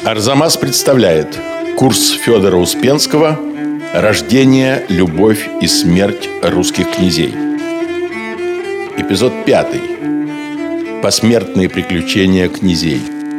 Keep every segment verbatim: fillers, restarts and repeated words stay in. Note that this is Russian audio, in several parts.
Арзамас представляет курс Федора Успенского «Рождение, любовь и смерть русских князей». Эпизод пятый. Посмертные приключения князей.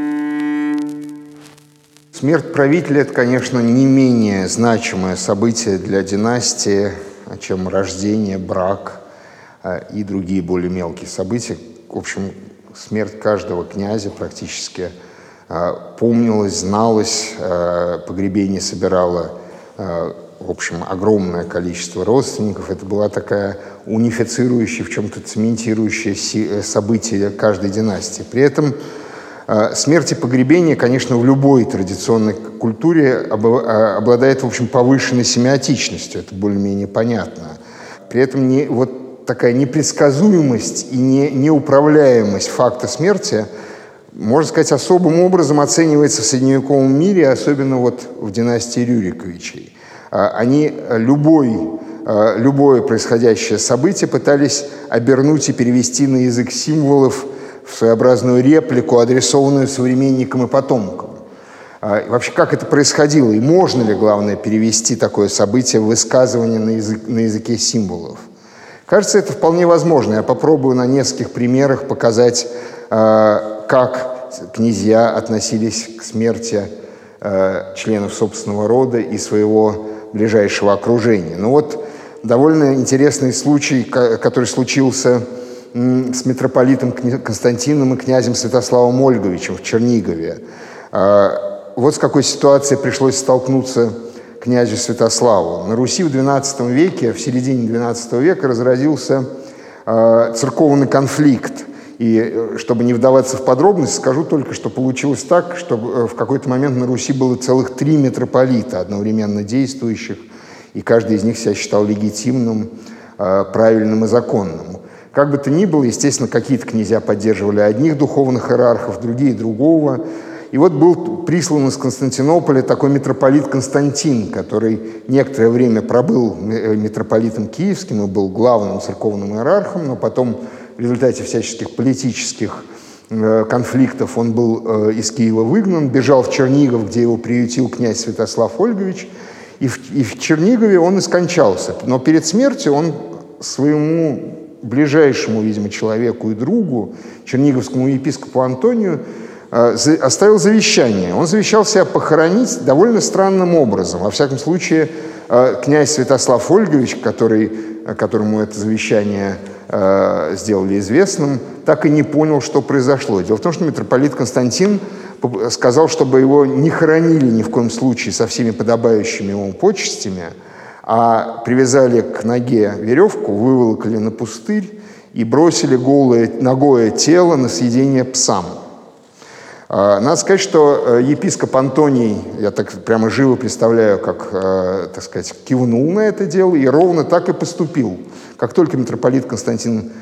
Смерть правителя – это, конечно, не менее значимое событие для династии, чем рождение, брак и другие более мелкие события. В общем, смерть каждого князя практически помнилась, зналась, погребение собирало, в общем, огромное количество родственников. Это была такая унифицирующая, в чем-то цементирующее событие каждой династии. При этом смерть и погребение, конечно, в любой традиционной культуре обладает, в общем, повышенной семиотичностью. Это более-менее понятно. При этом не, вот такая непредсказуемость и не, неуправляемость факта смерти, можно сказать, особым образом оценивается в средневековом мире, особенно вот в династии Рюриковичей. Они любой, любое происходящее событие пытались обернуть и перевести на язык символов в своеобразную реплику, адресованную современникам и потомкам. И вообще, как это происходило? И можно ли, главное, перевести такое событие в высказывание на, язык, на языке символов? Кажется, это вполне возможно. Я попробую на нескольких примерах показать, как князья относились к смерти членов собственного рода и своего ближайшего окружения. Ну вот довольно интересный случай, который случился с митрополитом Константином и князем Святославом Ольговичем в Чернигове. Вот с какой ситуацией пришлось столкнуться князю Святославу. На Руси в двенадцатом веке, в середине двенадцатого века разразился церковный конфликт. И чтобы не вдаваться в подробности, скажу только, что получилось так, что в какой-то момент на Руси было целых три митрополита одновременно действующих, и каждый из них себя считал легитимным, правильным и законным. Как бы то ни было, естественно, какие-то князья поддерживали одних духовных иерархов, другие — другого. И вот был прислан из Константинополя такой митрополит Константин, который некоторое время пробыл митрополитом киевским и был главным церковным иерархом, но потом в результате всяческих политических конфликтов он был из Киева выгнан, бежал в Чернигов, где его приютил князь Святослав Ольгович, и в, и в Чернигове он и скончался. Но перед смертью он своему ближайшему, видимо, человеку и другу, черниговскому епископу Антонию, оставил завещание. Он завещал себя похоронить довольно странным образом. Во всяком случае, князь Святослав Ольгович, который, которому это завещание сделали известным, так и не понял, что произошло. Дело в том, что митрополит Константин сказал, чтобы его не хоронили ни в коем случае со всеми подобающими ему почестями, а привязали к ноге веревку, выволокли на пустырь и бросили голое, нагое тело на съедение псам. Надо сказать, что епископ Антоний, я так прямо живо представляю, как, так сказать, кивнул на это дело и ровно так и поступил. Как только митрополит Константин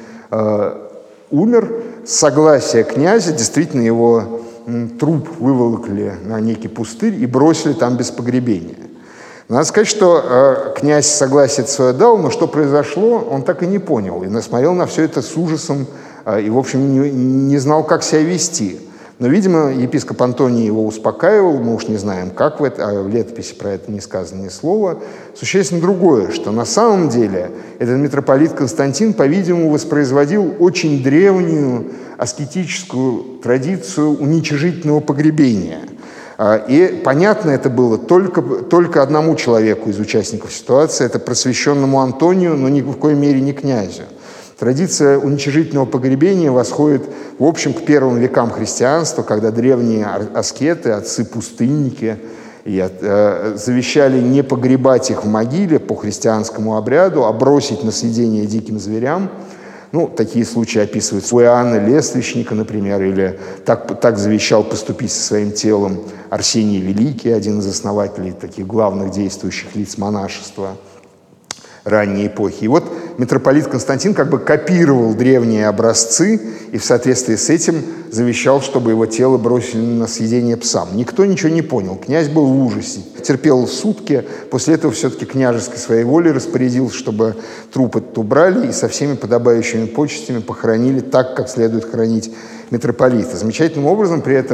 умер, с согласия князя действительно его труп выволокли на некий пустырь и бросили там без погребения. Надо сказать, что э, князь согласие свое дал, но что произошло, он так и не понял. И смотрел на все это с ужасом э, и, в общем, не, не знал, как себя вести. Но, видимо, епископ Антоний его успокаивал, мы уж не знаем, как в, это, а в летописи про это не сказано ни слова. Существенно другое, что на самом деле этот митрополит Константин, по-видимому, воспроизводил очень древнюю аскетическую традицию уничижительного погребения. И понятно это было только, только одному человеку из участников ситуации, это просвещенному Антонию, но ни в коей мере не князю. Традиция уничижительного погребения восходит, в общем, к первым векам христианства, когда древние аскеты, отцы-пустынники, э, завещали не погребать их в могиле по христианскому обряду, а бросить на съедение диким зверям. Ну, такие случаи описываются у Иоанна Лествичника, например, или так, так завещал поступить со своим телом Арсений Великий, один из основателей таких главных действующих лиц монашества ранней эпохи. И вот митрополит Константин как бы копировал древние образцы и в соответствии с этим завещал, чтобы его тело бросили на съедение псам. Никто ничего не понял. Князь был в ужасе. Терпел сутки. После этого все-таки княжеской своей волей распорядился, чтобы труп этот убрали и со всеми подобающими почестями похоронили так, как следует хоронить митрополита. Замечательным образом при этом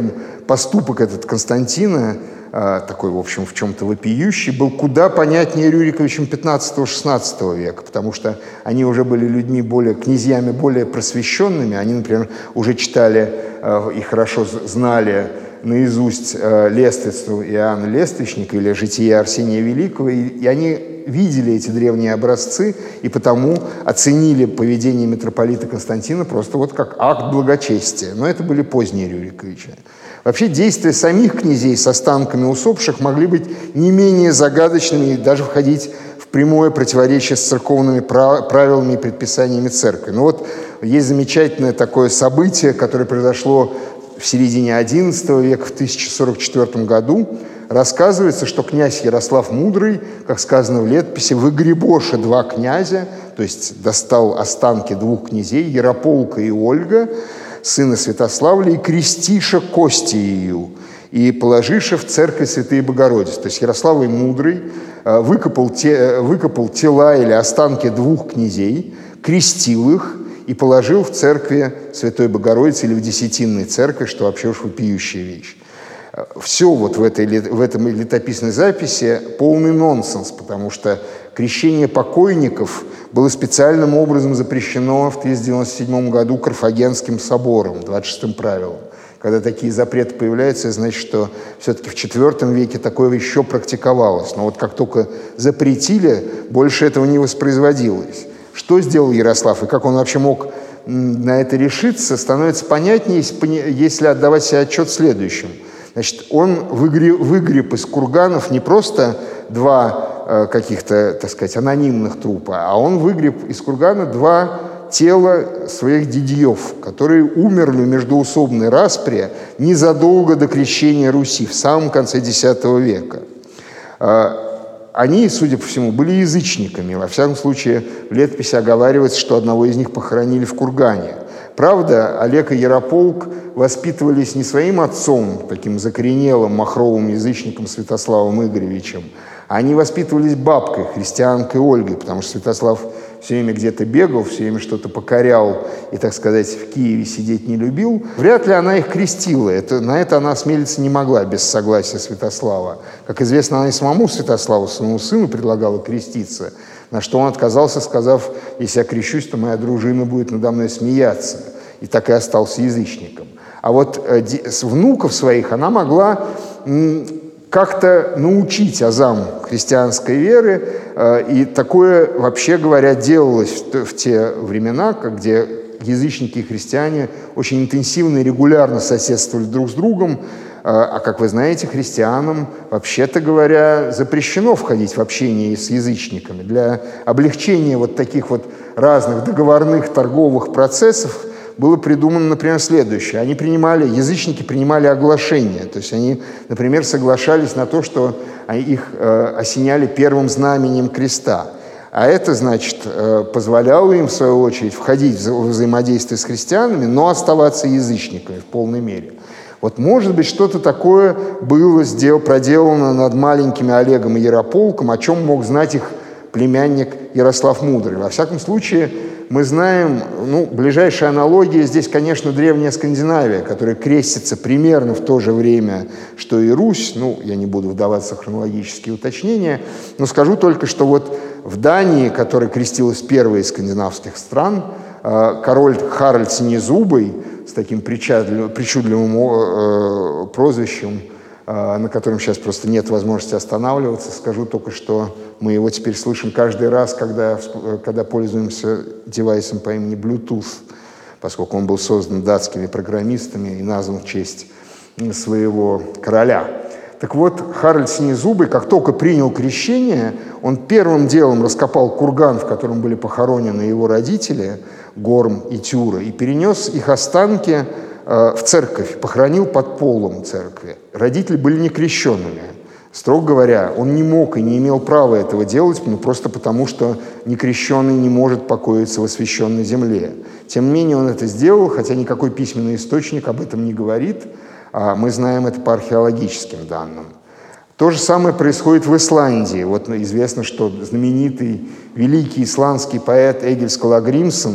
поступок этот Константина, такой, в общем, в чем-то вопиющий, был куда понятнее Рюриковичем пятнадцатого-шестнадцатого века, потому что они уже были людьми более, князьями более просвещенными, они, например, уже читали и хорошо знали наизусть Лествицу Иоанна Лествичника или «Житие Арсения Великого», и, и они видели эти древние образцы и потому оценили поведение митрополита Константина просто вот как акт благочестия. Но это были поздние Рюриковичи. Вообще действия самих князей с останками усопших могли быть не менее загадочными и даже входить в прямое противоречие с церковными правилами и предписаниями церкви. Но вот есть замечательное такое событие, которое произошло в середине одиннадцатого века, в тысяча сорок четвёртом году. Рассказывается, что князь Ярослав Мудрый, как сказано в летописи, выгребоша два князя, то есть достал останки двух князей, Ярополка и Ольга, сына Святославля, и крестиша кости ее, и положиша в церковь Святой Богородицы. То есть Ярослав Мудрый выкопал, те, выкопал тела или останки двух князей, крестил их и положил в церкви Святой Богородицы или в Десятинной церкви, что вообще уж вопиющая вещь. Все вот в этой, в этом летописной записи полный нонсенс, потому что крещение покойников было специальным образом запрещено в тысяча девятьсот девяносто седьмом году Карфагенским собором, двадцать шестым правилом. Когда такие запреты появляются, значит, что все-таки в четвёртом веке такое еще практиковалось. Но вот как только запретили, больше этого не воспроизводилось. Что сделал Ярослав и как он вообще мог на это решиться, становится понятнее, если отдавать себе отчет в следующем. Значит, он выгреб, выгреб из курганов не просто два э, каких-то, так сказать, анонимных трупа, а он выгреб из кургана два тела своих дядьев, которые умерли в междоусобной распре незадолго до крещения Руси, в самом конце десятого века. Э, они, судя по всему, были язычниками. Во всяком случае, в летописи оговаривается, что одного из них похоронили в кургане. Правда, Олег и Ярополк воспитывались не своим отцом, таким закоренелым махровым язычником Святославом Игоревичем, а они воспитывались бабкой, христианкой Ольгой, потому что Святослав все время где-то бегал, все время что-то покорял и, так сказать, в Киеве сидеть не любил. Вряд ли она их крестила. Это, на это она осмелиться не могла без согласия Святослава. Как известно, она и самому Святославу, своему сыну, предлагала креститься, на что он отказался, сказав: «Если я крещусь, то моя дружина будет надо мной смеяться». И так и остался язычником. А вот э, с внуков своих она могла м, как-то научить азам христианской веры, э, и такое, вообще говоря, делалось в, в те времена, где язычники и христиане очень интенсивно и регулярно соседствовали друг с другом. А, как вы знаете, христианам, вообще-то говоря, запрещено входить в общение с язычниками. Для облегчения вот таких вот разных договорных торговых процессов было придумано, например, следующее. Они принимали, язычники принимали оглашение. То есть они, например, соглашались на то, что их э, осеняли первым знаменем креста. А это, значит, э, позволяло им, в свою очередь, входить в взаимодействие с христианами, но оставаться язычниками в полной мере. Вот, может быть, что-то такое было сделано, проделано над маленькими Олегом и Ярополком, о чем мог знать их племянник Ярослав Мудрый. Во всяком случае, мы знаем, ну, ближайшая аналогия здесь, конечно, древняя Скандинавия, которая крестится примерно в то же время, что и Русь. Ну, я не буду вдаваться в хронологические уточнения, но скажу только, что вот в Дании, которая крестилась первой из скандинавских стран, король Харальд Синезубый с таким причудливым прозвищем, на котором сейчас просто нет возможности останавливаться, скажу только, что мы его теперь слышим каждый раз, когда, когда пользуемся девайсом по имени Bluetooth, поскольку он был создан датскими программистами и назван в честь своего короля. Так вот, Харальд Синезубый, как только принял крещение, он первым делом раскопал курган, в котором были похоронены его родители, Горм и Тюра, и перенес их останки э, в церковь, похоронил под полом церкви. Родители были некрещенными. Строго говоря, он не мог и не имел права этого делать, ну, просто потому, что некрещенный не может покоиться в освященной земле. Тем не менее, он это сделал, хотя никакой письменный источник об этом не говорит. А мы знаем это по археологическим данным. То же самое происходит в Исландии. Вот известно, что знаменитый великий исландский поэт Эгил Скаллагримсон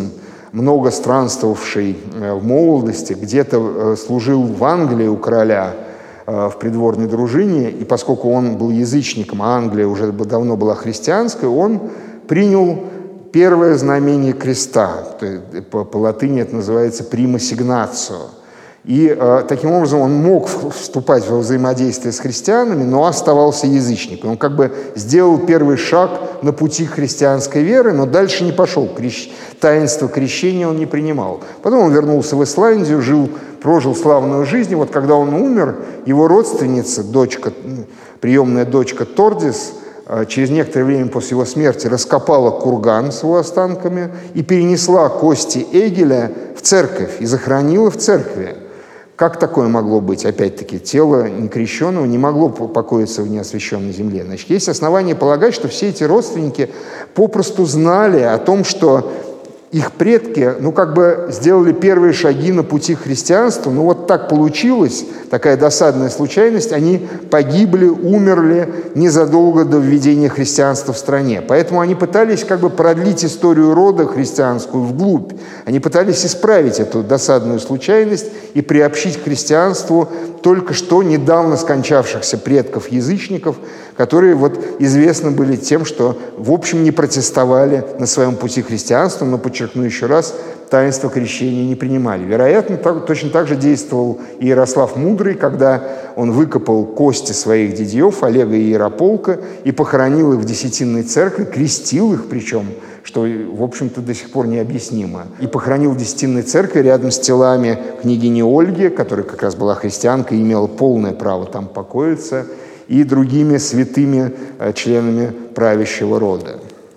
много странствовавший в молодости, где-то служил в Англии у короля в придворной дружине, и поскольку он был язычником, а Англия уже давно была христианской, он принял первое знамение креста. По, по латыни это называется «prima signatio». И э, таким образом он мог вступать во взаимодействие с христианами, но оставался язычником. Он как бы сделал первый шаг на пути христианской веры, но дальше не пошел. Крещ... Таинство крещения он не принимал. Потом он вернулся в Исландию, жил, прожил славную жизнь. И вот когда он умер, его родственница, дочка, приемная дочка Тордис, э, через некоторое время после его смерти раскопала курган с его останками и перенесла кости Эгеля в церковь и захоронила в церкви. Как такое могло быть? Опять-таки, тело некрещенного не могло покоиться в неосвященной земле. Значит, есть основания полагать, что все эти родственники попросту знали о том, что их предки, ну, как бы сделали первые шаги на пути христианства, ну, вот так получилось, такая досадная случайность, они погибли, умерли незадолго до введения христианства в стране. Поэтому они пытались как бы продлить историю рода христианскую вглубь. Они пытались исправить эту досадную случайность и приобщить к христианству только что недавно скончавшихся предков-язычников, которые вот известны были тем, что в общем не протестовали на своем пути христианства, но, подчеркну еще раз, таинство крещения не принимали. Вероятно, так, точно так же действовал и Ярослав Мудрый, когда он выкопал кости своих дядьев, Олега и Ярополка, и похоронил их в Десятинной церкви, крестил их причем, что, в общем-то, до сих пор необъяснимо. И похоронил в Десятинной церкви рядом с телами княгини Ольги, которая как раз была христианкой и имела полное право там покоиться, и другими святыми членами правящего рода.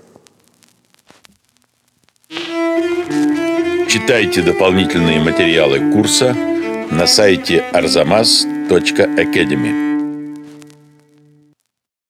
Читайте дополнительные материалы курса на сайте арзамас точка академи.